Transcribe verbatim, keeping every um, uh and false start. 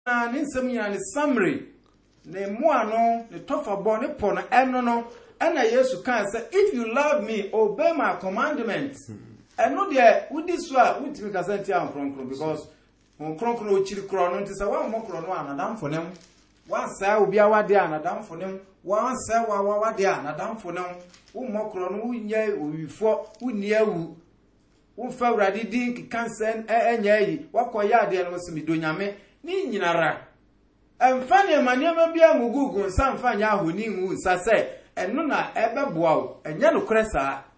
na ne nsɛm nyina ne summary ne moa no ne tofabo ne po no eno no ena Yesu kan say if you love me obey my commandments eno de wudi so a wutimi ka santi am kronkron because on kronkron o chiri kro no nti say wa mo kro no anadam fonem wa sa obi awade anadam fonem wa sa wa wa wade anadam fonem wo mo kro no wunya owifo wuni awu wo fa wrade din kansen enya yi wakoya ade no simi donyame ni nyinara emfane maniema bia ngugugu nsa mfanya ahoni ngu nsa se eno na ebeboa wo enya no kresa